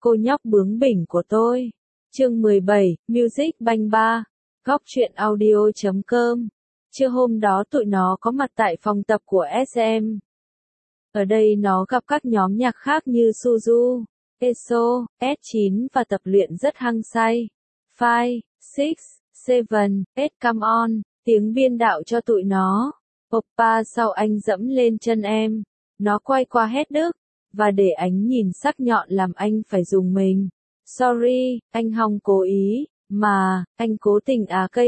cô nhóc bướng bỉnh của tôi. Chương 17, Music Banh 3, Góc truyện audio.com. Trưa hôm đó tụi nó có mặt tại phòng tập của SM. Ở đây nó gặp các nhóm nhạc khác như Suzu, ESO, S9 và tập luyện rất hăng say. 5, 6, 7, 8 come on, tiếng biên đạo cho tụi nó. Oppa sau anh dẫm lên chân em. Nó quay qua hét Đức, và để ánh nhìn sắc nhọn làm anh phải dùng mình. Sorry, anh không cố ý, mà, anh cố tình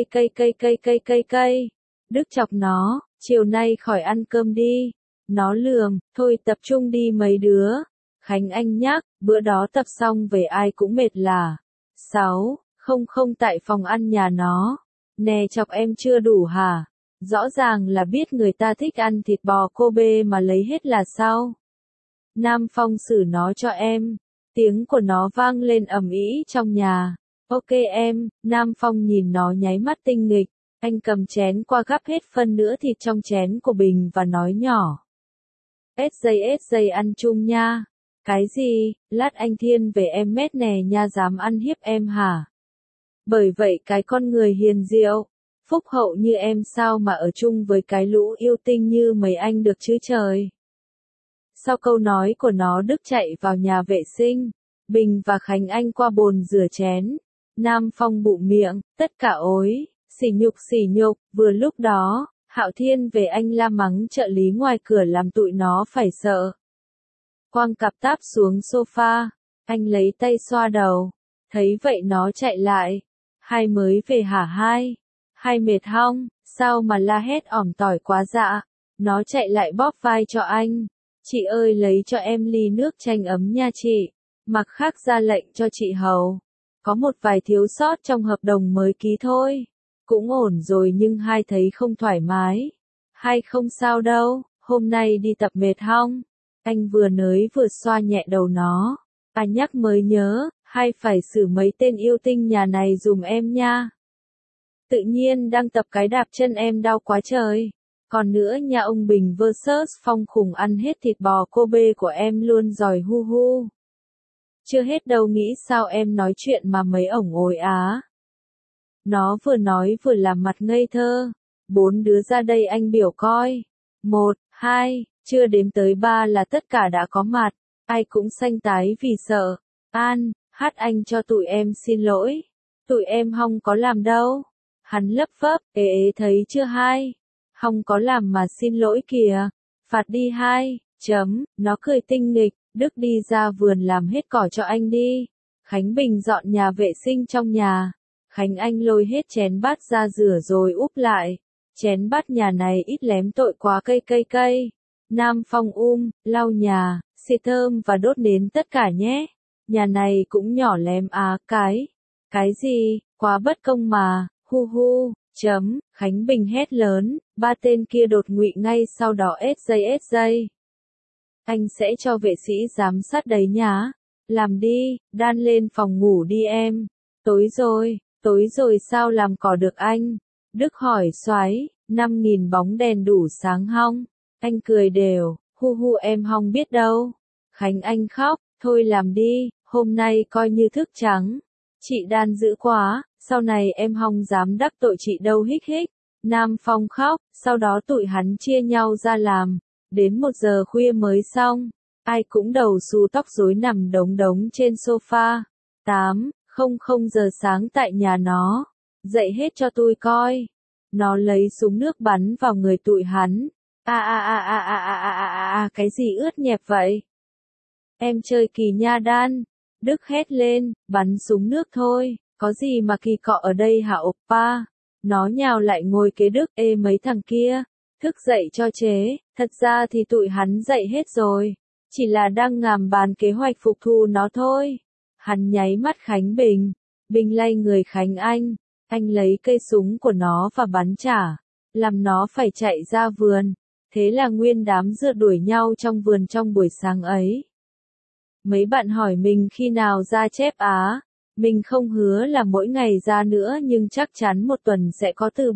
cây. Đức chọc nó, chiều nay khỏi ăn cơm đi. Nó lườm, thôi tập trung đi mấy đứa. Khánh Anh nhắc, bữa đó tập xong về ai cũng mệt là. 6, không tại phòng ăn nhà nó. Nè chọc em chưa đủ hả? Rõ ràng là biết người ta thích ăn thịt bò Kobe mà lấy hết là sao? Nam Phong xử nó cho em. Tiếng của nó vang lên ầm ĩ trong nhà. Ok em, Nam Phong nhìn nó nháy mắt tinh nghịch. Anh cầm chén qua gắp hết phân nữa thịt trong chén của Bình và nói nhỏ. SJ ăn chung nha. Cái gì, lát anh thiên về em mét nè nha, dám ăn hiếp em hả? Bởi vậy cái con người hiền diệu, phúc hậu như em sao mà ở chung với cái lũ yêu tinh như mấy anh được chứ trời. Sau câu nói của nó Đức chạy vào nhà vệ sinh. Bình và Khánh Anh qua bồn rửa chén. Nam Phong bụm miệng, tất cả ối, sỉ nhục, vừa lúc đó, Hạo Thiên về anh la mắng trợ lý ngoài cửa làm tụi nó phải sợ. Quang cặp táp xuống sofa, anh lấy tay xoa đầu, thấy vậy nó chạy lại. Hai mới về hả hai? Hai mệt hông, sao mà la hét ỏm tỏi quá dạ? Nó chạy lại bóp vai cho anh. Chị ơi lấy cho em ly nước chanh ấm nha chị. Mặc khác ra lệnh cho chị hầu. Có một vài thiếu sót trong hợp đồng mới ký thôi. Cũng ổn rồi nhưng hai thấy không thoải mái. Hai không sao đâu, hôm nay đi tập mệt hông? Anh vừa nới vừa xoa nhẹ đầu nó. Nhắc mới nhớ, hai phải xử mấy tên yêu tinh nhà này dùm em nha. Tự nhiên đang tập cái đạp chân em đau quá trời. Còn nữa nhà ông Bình vs Phong khủng ăn hết thịt bò Kobe của em luôn rồi hu hu. Chưa hết đâu nghĩ sao em nói chuyện mà mấy ổng ối á. Nó vừa nói vừa làm mặt ngây thơ. 4 đứa ra đây anh biểu coi. 1, 2, chưa đếm tới 3 là tất cả đã có mặt. Ai cũng xanh tái vì sợ. Hát anh cho tụi em xin lỗi. Tụi em không có làm đâu. Hắn lấp phấp, ế thấy chưa hai? Không có làm mà xin lỗi kìa. Phạt đi hai. Nó cười tinh nghịch. Đức đi ra vườn làm hết cỏ cho anh đi. Khánh Bình dọn nhà vệ sinh trong nhà. Khánh Anh lôi hết chén bát ra rửa rồi úp lại. Chén bát nhà này ít lém tội quá cây. Nam Phong lau nhà, xịt thơm và đốt nến tất cả nhé. Nhà này cũng nhỏ lém cái gì, quá bất công mà, hu. Khánh Bình hét lớn, 3 tên kia đột ngụy ngay sau đó SJ. Anh sẽ cho vệ sĩ giám sát đấy nhá. Làm đi, đan lên phòng ngủ đi em. Tối rồi sao làm cỏ được anh? Đức hỏi soái, 5.000 bóng đèn đủ sáng hông? Anh cười đều, hu em hông biết đâu. Khánh Anh khóc, thôi làm đi, hôm nay coi như thức trắng. Chị đan dữ quá, sau này em hông dám đắc tội chị đâu hích. Nam Phong khóc, sau đó tụi hắn chia nhau ra làm. Đến 1 giờ khuya mới xong. Ai cũng đầu xù tóc rối nằm đống trên sofa. 8:00 giờ sáng tại nhà nó. Dậy hết cho tôi coi. Nó lấy súng nước bắn vào người tụi hắn. Cái gì ướt nhẹp vậy? Em chơi kỳ nha đan. Đức hét lên, bắn súng nước thôi, có gì mà kỳ cọ ở đây hả Oppa? Nó nhào lại ngồi kế Đức, mấy thằng kia, thức dậy cho chế, thật ra thì tụi hắn dậy hết rồi, chỉ là đang ngàm bàn kế hoạch phục thù nó thôi. Hắn nháy mắt Khánh Bình, Bình lay người Khánh anh lấy cây súng của nó và bắn trả, làm nó phải chạy ra vườn, thế là nguyên đám rượt đuổi nhau trong vườn trong buổi sáng ấy. Mấy bạn hỏi mình khi nào ra chép á, mình không hứa là mỗi ngày ra nữa nhưng chắc chắn 1 tuần sẽ có từ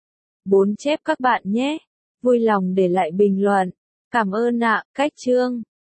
3-4 chép các bạn nhé. Vui lòng để lại bình luận. Cảm ơn ạ, Cách Trương.